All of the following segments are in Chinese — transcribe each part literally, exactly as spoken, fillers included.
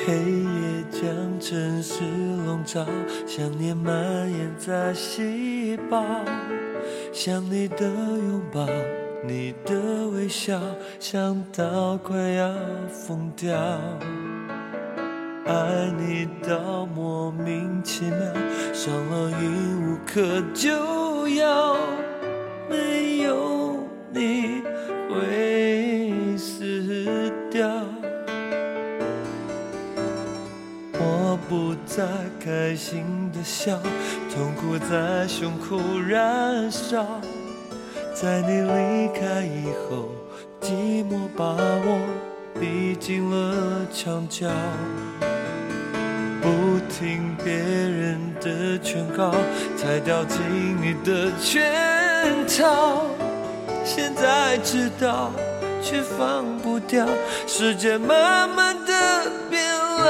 黑夜将城市笼罩，想念蔓延在细胞，想你的拥抱，你的微笑，想到快要疯掉。爱你到莫名其妙，伤了瘾无可救药，没有你会死掉。我不再开心的笑，痛苦在胸口燃烧，在你离开以后，寂寞把我逼进了墙角，不听别人的劝告，才掉进你的圈套。现在知道却放不掉，世界慢慢的变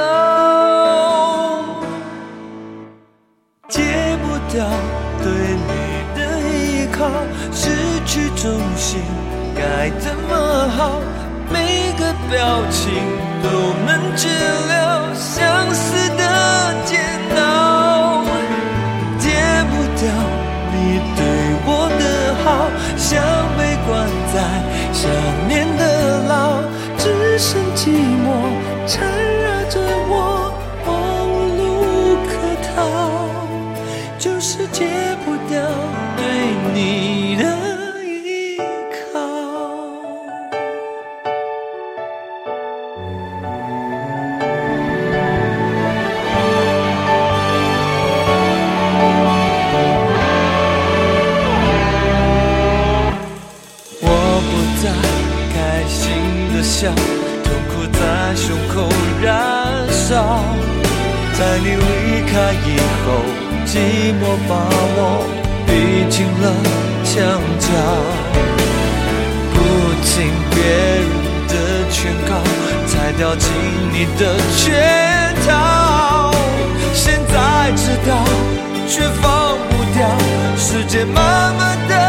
老，戒不掉对你的依靠，失去重心该怎么好，每个表情都能治疗相思的煎熬，戒不掉你对我的好，像被关在想念的牢，只剩寂寞缠绕着我，我无路可逃，就是戒不掉对你的依靠。我不再开心的笑，痛苦在胸口燃烧，在你离开以后，寂寞把我逼进了墙角，不听别人的劝告，才掉进你的圈套。现在知道却放不掉，世界慢慢的